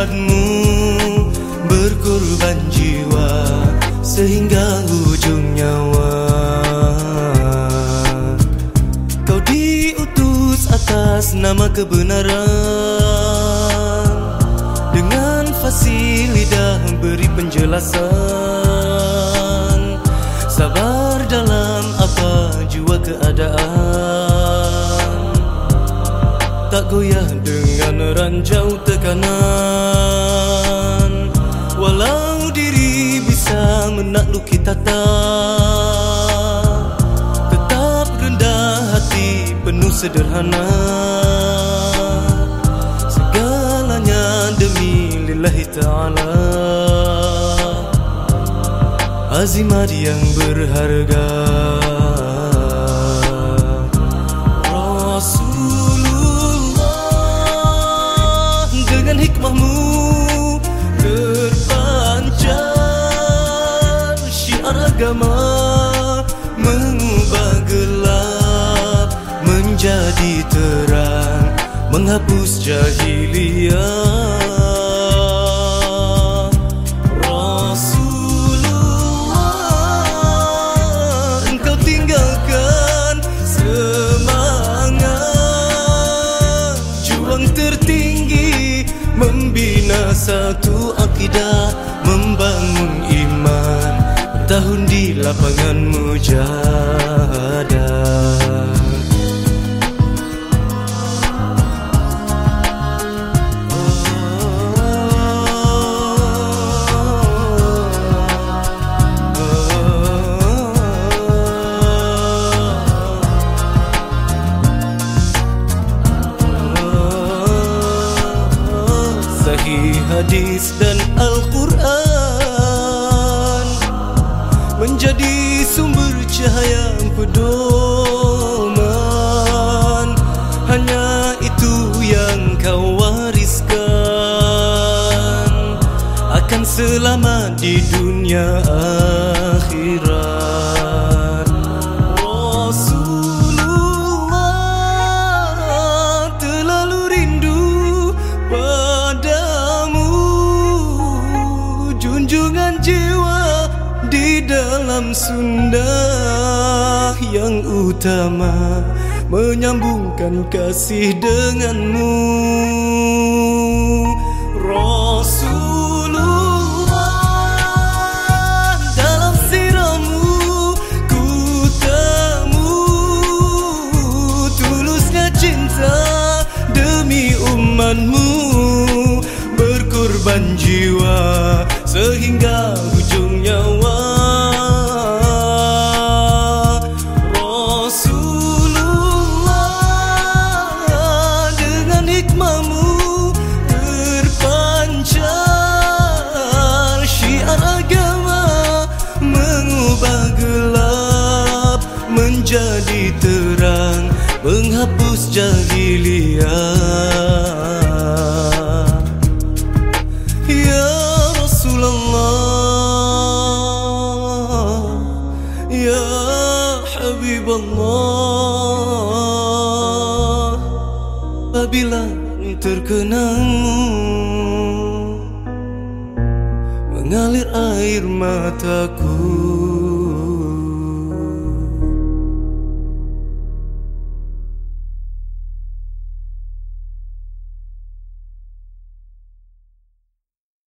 umatmu berkorban jiwa sehingga ujung nyawa. Kau diutus atas nama kebenaran, dengan fasih lidah beri penjelasan. Sabar dalam apa jua keadaan, tak goyah dengan ranjau tekanan. Walau diri bisa menakluki tata, tetap rendah hati penuh sederhana. Segalanya demi lillahi ta'ala, azimat yang berharga. Rasulullah, dengan hikmahmu terpancar syiar agama, mengubah gelap menjadi terang, menghapus jahiliyah. Membina satu akidah, membangun iman, bertahun di lapangan mujahadah. Hadis dan Al-Quran menjadi sumber cahaya pedoman. Hanya itu yang kau wariskan, akan selamat di dunia akhirat. Rasulullah terlalu rindu junjungan jiwa di dalam sunnah yang utama, menyambungkan kasih denganmu. Rasulullah, dalam siramu ku temu tulusnya cinta demi umatmu, berkorban jiwa sehingga ujung nyawa. Rasulullah, dengan hikmahmu terpancar syiar agama, mengubah gelap menjadi terang, menghapus jahiliyah. Ya Habibullah, apabila terkenangmu mengalir air mataku.